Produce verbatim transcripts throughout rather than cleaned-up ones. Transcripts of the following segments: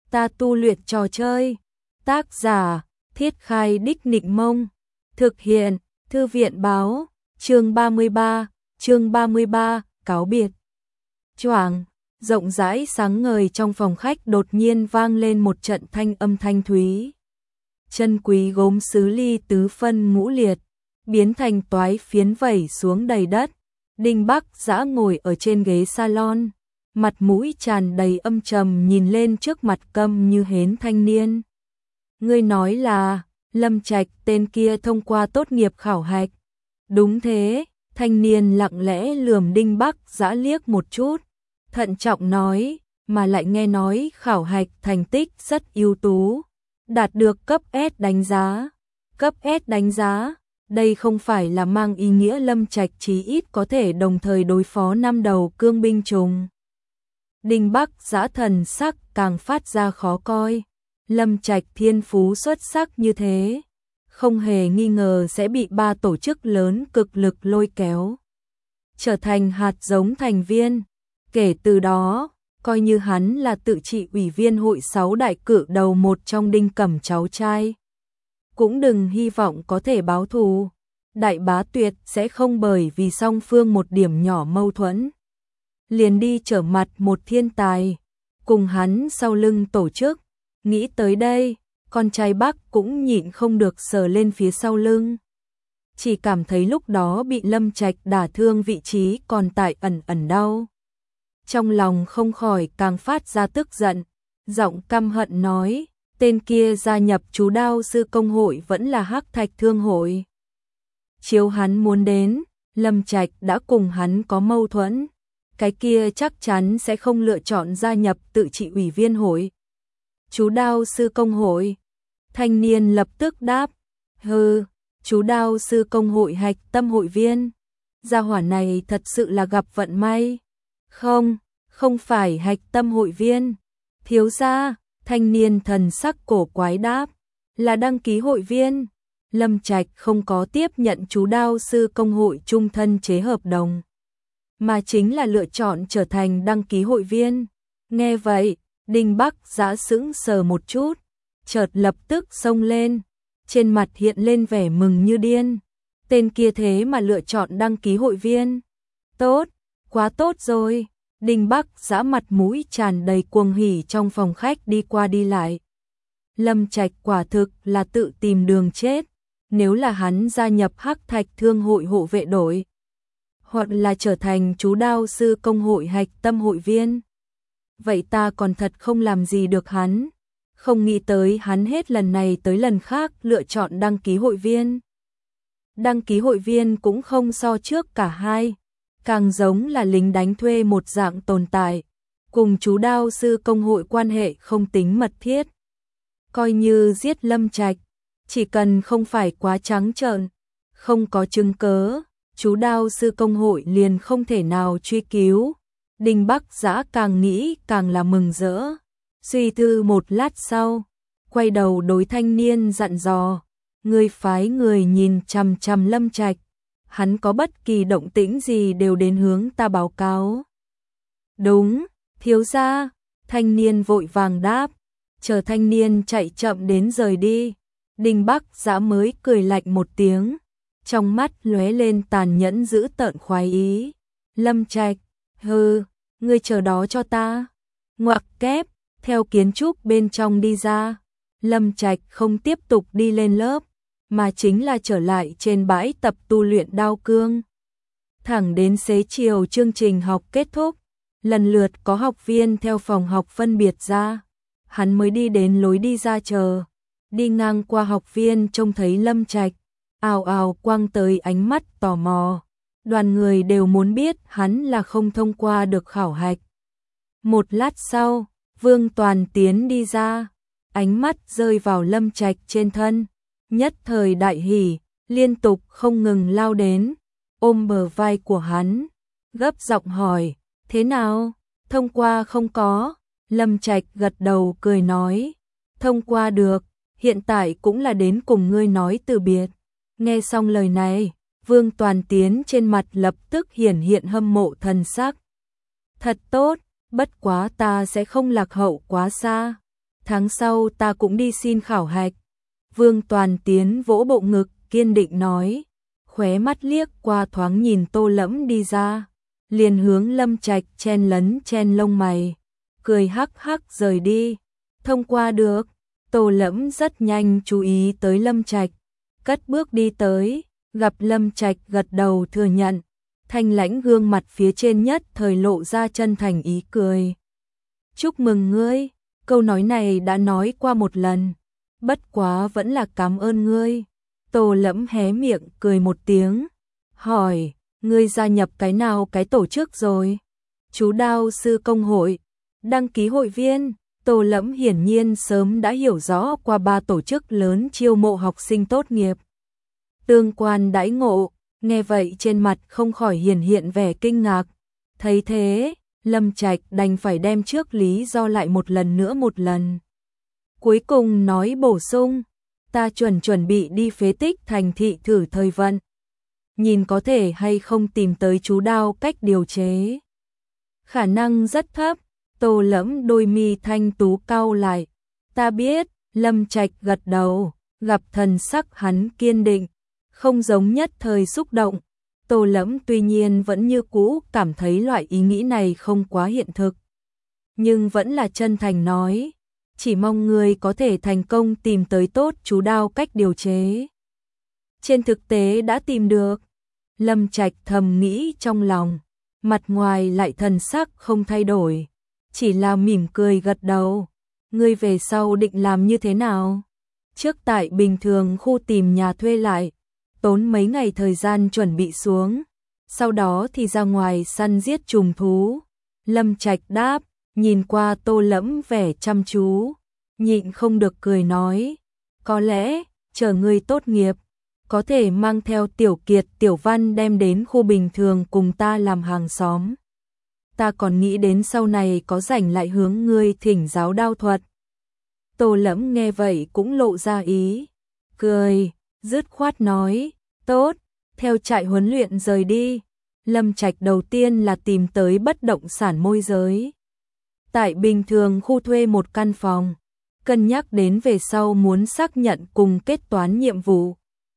ta tu luyện trò chơi. Tác giả, Thiết Khai Đích Nịnh Mông. Thực hiện, Thư viện Báo. Chương ba mươi ba, chương ba mươi ba, cáo biệt. Choảng, rộng rãi sáng ngời trong phòng khách đột nhiên vang lên một trận thanh âm thanh thúy. Chân quý gốm sứ ly tứ phân ngũ liệt, biến thành toái phiến vẩy xuống đầy đất. Đinh Bắc Dã ngồi ở trên ghế salon, mặt mũi tràn đầy âm trầm nhìn lên trước mặt câm như hến thanh niên. Ngươi nói là, Lâm Trạch tên kia thông qua tốt nghiệp khảo hạch. Đúng thế, thanh niên lặng lẽ lườm Đinh Bắc Dã liếc một chút, thận trọng nói, mà lại nghe nói khảo hạch thành tích rất ưu tú, đạt được cấp S đánh giá. Cấp S đánh giá, đây không phải là mang ý nghĩa Lâm Trạch chí ít có thể đồng thời đối phó năm đầu cương binh trùng. Đinh Bắc Dã thần sắc càng phát ra khó coi. Lâm Trạch thiên phú xuất sắc như thế, không hề nghi ngờ sẽ bị ba tổ chức lớn cực lực lôi kéo, trở thành hạt giống thành viên. Kể từ đó, coi như hắn là tự trị ủy viên hội sáu đại cử đầu một trong Đinh Cẩm cháu trai, cũng đừng hy vọng có thể báo thù. Đại Bá tuyệt sẽ không bởi vì song phương một điểm nhỏ mâu thuẫn liền đi trở mặt một thiên tài cùng hắn sau lưng tổ chức. Nghĩ tới đây, con trai Bắc cũng nhịn không được sờ lên phía sau lưng. Chỉ cảm thấy lúc đó bị Lâm Trạch đả thương vị trí còn tại ẩn ẩn đau. Trong lòng không khỏi càng phát ra tức giận, giọng căm hận nói, tên kia gia nhập chú đao sư công hội vẫn là Hắc Thạch Thương hội. Chiếu hắn muốn đến, Lâm Trạch đã cùng hắn có mâu thuẫn, cái kia chắc chắn sẽ không lựa chọn gia nhập tự trị ủy viên hội. Chú đao sư công hội. Thanh niên lập tức đáp, hừ, chú đao sư công hội hạch tâm hội viên. Gia hỏa này thật sự là gặp vận may. Không, không phải hạch tâm hội viên. Thiếu gia, thanh niên thần sắc cổ quái đáp, là đăng ký hội viên. Lâm Trạch không có tiếp nhận chú đao sư công hội chung thân chế hợp đồng, mà chính là lựa chọn trở thành đăng ký hội viên. Nghe vậy, Đinh Bắc Dã sững sờ một chút, chợt lập tức xông lên, trên mặt hiện lên vẻ mừng như điên. Tên kia thế mà lựa chọn đăng ký hội viên. Tốt, quá tốt rồi. Đinh Bắc Dã mặt mũi tràn đầy cuồng hỉ trong phòng khách đi qua đi lại. Lâm Trạch quả thực là tự tìm đường chết. Nếu là hắn gia nhập Hắc Thạch Thương hội hộ vệ đội, hoặc là trở thành chú đao sư công hội hạch tâm hội viên, vậy ta còn thật không làm gì được hắn. Không nghĩ tới hắn hết lần này tới lần khác lựa chọn đăng ký hội viên. Đăng ký hội viên cũng không so trước cả hai, càng giống là lính đánh thuê một dạng tồn tại, cùng chú đao sư công hội quan hệ không tính mật thiết. Coi như giết Lâm Trạch, chỉ cần không phải quá trắng trợn, không có chứng cớ, chú đao sư công hội liền không thể nào truy cứu. Đinh Bắc Dã càng nghĩ càng là mừng rỡ. Suy tư một lát sau, quay đầu đối thanh niên dặn dò, người phái người nhìn chằm chằm Lâm Trạch, hắn có bất kỳ động tĩnh gì đều đến hướng ta báo cáo. Đúng, thiếu gia. Thanh niên vội vàng đáp. Chờ thanh niên chạy chậm đến rời đi, Đinh Bắc Dã mới cười lạnh một tiếng, trong mắt lóe lên tàn nhẫn dữ tợn khoái ý. Lâm Trạch, hừ, ngươi chờ đó cho ta. Ngoặc kép, theo kiến trúc bên trong đi ra. Lâm Trạch không tiếp tục đi lên lớp, mà chính là trở lại trên bãi tập tu luyện đao cương. Thẳng đến xế chiều chương trình học kết thúc, lần lượt có học viên theo phòng học phân biệt ra, hắn mới đi đến lối đi ra chờ. Đi ngang qua học viên trông thấy Lâm Trạch, ào ào quăng tới ánh mắt tò mò. Đoàn người đều muốn biết hắn là không thông qua được khảo hạch. Một lát sau, Vương Toàn Tiến đi ra, ánh mắt rơi vào Lâm Trạch trên thân, nhất thời đại hỉ, liên tục không ngừng lao đến, ôm bờ vai của hắn, gấp giọng hỏi, thế nào, thông qua không có? Lâm Trạch gật đầu cười nói, thông qua được, hiện tại cũng là đến cùng ngươi nói từ biệt. Nghe xong lời này, Vương Toàn Tiến trên mặt lập tức hiển hiện hâm mộ thần sắc. Thật tốt, bất quá ta sẽ không lạc hậu quá xa. tháng sau ta cũng đi xin khảo hạch. Vương Toàn Tiến vỗ bộ ngực, kiên định nói, khóe mắt liếc qua thoáng nhìn Tô Lẫm đi ra, liền hướng Lâm Trạch chen lấn chen lông mày, cười hắc hắc rời đi. Thông qua được, Tô Lẫm rất nhanh chú ý tới Lâm Trạch, cất bước đi tới, gặp Lâm Trạch gật đầu thừa nhận, thanh lãnh gương mặt phía trên nhất thời lộ ra chân thành ý cười. Chúc mừng ngươi, câu nói này đã nói qua một lần, bất quá vẫn là cảm ơn ngươi. Tô Lẫm hé miệng cười một tiếng, hỏi, ngươi gia nhập cái nào cái tổ chức rồi? Chú Đao Sư Công hội, đăng ký hội viên. Tô Lẫm hiển nhiên sớm đã hiểu rõ qua ba tổ chức lớn chiêu mộ học sinh tốt nghiệp. Tương quan đãi ngộ, nghe vậy trên mặt không khỏi hiển hiện vẻ kinh ngạc. Thấy thế, Lâm Trạch đành phải đem trước lý do lại một lần nữa một lần. Cuối cùng nói bổ sung, ta chuẩn chuẩn bị đi phế tích thành thị thử thời vận. Nhìn có thể hay không tìm tới chú Đao cách điều chế. Khả năng rất thấp. Tô Lẫm đôi mi thanh tú cau lại. Ta biết, Lâm Trạch gật đầu, gặp thần sắc hắn kiên định, không giống nhất thời xúc động. Tô Lẫm tuy nhiên vẫn như cũ cảm thấy loại ý nghĩ này không quá hiện thực. Nhưng vẫn là chân thành nói, chỉ mong người có thể thành công tìm tới tốt chú Đao cách điều chế. Trên thực tế đã tìm được. Lâm Trạch thầm nghĩ trong lòng, mặt ngoài lại thần sắc không thay đổi. Chỉ là mỉm cười gật đầu. Ngươi về sau định làm như thế nào? Trước tại bình thường khu tìm nhà thuê lại, tốn mấy ngày thời gian chuẩn bị xuống, sau đó thì ra ngoài săn giết trùng thú. Lâm Trạch đáp, nhìn qua Tô Lẫm vẻ chăm chú, nhịn không được cười nói, có lẽ, chờ ngươi tốt nghiệp, có thể mang theo Tiểu Kiệt Tiểu Văn đem đến khu bình thường cùng ta làm hàng xóm. Ta còn nghĩ đến sau này có rảnh lại hướng ngươi thỉnh giáo đao thuật. Tô Lẫm nghe vậy cũng lộ ra ý, cười, dứt khoát nói, tốt, theo trại huấn luyện rời đi. Lâm Trạch đầu tiên là tìm tới bất động sản môi giới. Tại bình thường khu thuê một căn phòng, cân nhắc đến về sau muốn xác nhận cùng kết toán nhiệm vụ.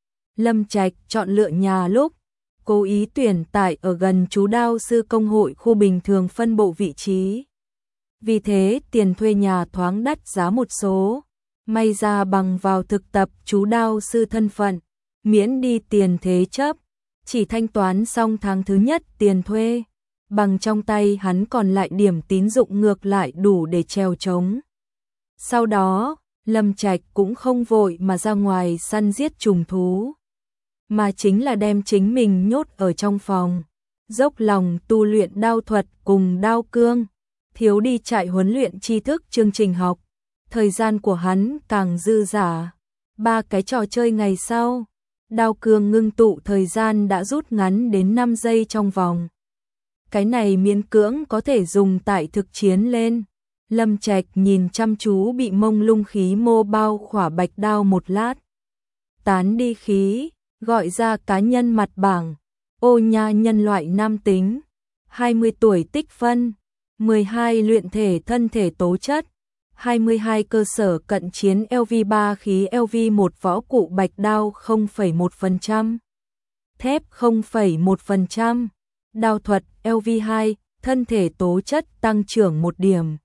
Lâm Trạch chọn lựa nhà lúc, cố ý tuyển tại ở gần chú Đao Sư Công hội khu bình thường phân bộ vị trí. Vì thế tiền thuê nhà thoáng đắt giá một số, may ra bằng vào thực tập chú Đao Sư thân phận, miễn đi tiền thế chấp, chỉ thanh toán xong tháng thứ nhất tiền thuê, bằng trong tay hắn còn lại điểm tín dụng ngược lại đủ để trèo trống. Sau đó, Lâm Trạch cũng không vội mà ra ngoài săn giết trùng thú, mà chính là đem chính mình nhốt ở trong phòng, dốc lòng tu luyện đao thuật cùng đao cương, thiếu đi trại huấn luyện tri thức chương trình học. Thời gian của hắn càng dư dả. Ba cái trò chơi ngày sau, đao cương ngưng tụ thời gian đã rút ngắn đến năm giây trong vòng. Cái này miễn cưỡng có thể dùng tại thực chiến lên. Lâm Trạch nhìn chăm chú bị mông lung khí mô bao khỏa bạch đao một lát. Tán đi khí, gọi ra cá nhân mặt bảng. Ô nha nhân loại nam tính, hai mươi tuổi tích phân, mười hai luyện thể thân thể tố chất, hai mươi hai cơ sở cận chiến L V ba khí L V một võ cụ bạch đao không phẩy một phần trăm, thép không phẩy một phần trăm, đao thuật L V hai, thân thể tố chất tăng trưởng một điểm.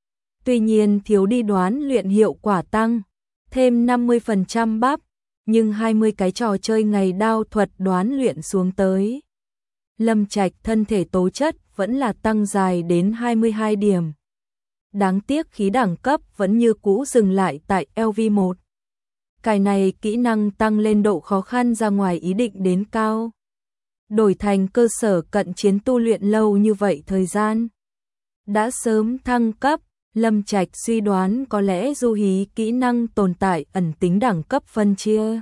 Tuy nhiên thiếu đi đoán luyện hiệu quả tăng, thêm năm mươi phần trăm bắp, nhưng hai mươi cái trò chơi ngày đao thuật đoán luyện xuống tới. Lâm Trạch thân thể tố chất vẫn là tăng dài đến hai mươi hai điểm. Đáng tiếc khí đẳng cấp vẫn như cũ dừng lại tại L V một. Cái này kỹ năng tăng lên độ khó khăn ra ngoài ý định đến cao. Đổi thành cơ sở cận chiến tu luyện lâu như vậy thời gian. Đã sớm thăng cấp, Lâm Trạch suy đoán có lẽ du hí kỹ năng tồn tại ẩn tính đẳng cấp phân chia.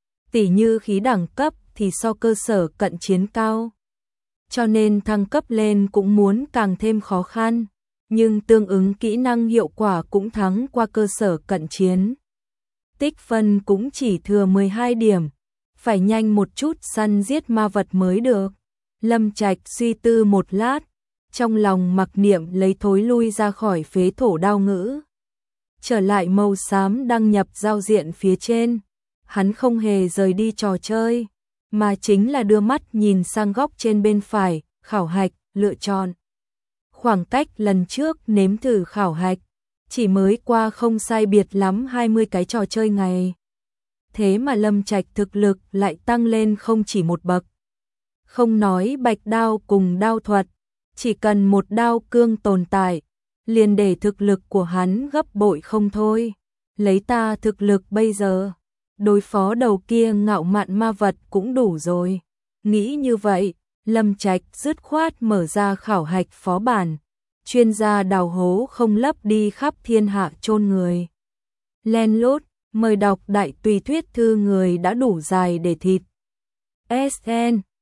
Tỉ như khí đẳng cấp thì so cơ sở cận chiến cao. Cho nên thăng cấp lên cũng muốn càng thêm khó khăn, nhưng tương ứng kỹ năng hiệu quả cũng thắng qua cơ sở cận chiến. Tích phân cũng chỉ thừa mười hai điểm, phải nhanh một chút săn giết ma vật mới được. Lâm Trạch suy tư một lát, trong lòng mặc niệm lấy thối lui ra khỏi phế thổ đao ngữ. trở lại màu xám đăng nhập giao diện phía trên. Hắn không hề rời đi trò chơi, mà chính là đưa mắt nhìn sang góc trên bên phải, khảo hạch, lựa chọn. Khoảng cách lần trước nếm thử khảo hạch, chỉ mới qua không sai biệt lắm hai mươi cái trò chơi ngày. Thế mà Lâm Trạch thực lực lại tăng lên không chỉ một bậc. Không nói bạch đao cùng đao thuật, chỉ cần một đao cương tồn tại, liền để thực lực của hắn gấp bội không thôi. Lấy ta thực lực bây giờ, đối phó đầu kia ngạo mạn ma vật cũng đủ rồi. Nghĩ như vậy, Lâm Trạch dứt khoát mở ra khảo hạch phó bản, chuyên gia đào hố không lấp đi khắp thiên hạ chôn người. Len lút, mời đọc đại tùy thuyết thư người đã đủ dài để thịt. ét en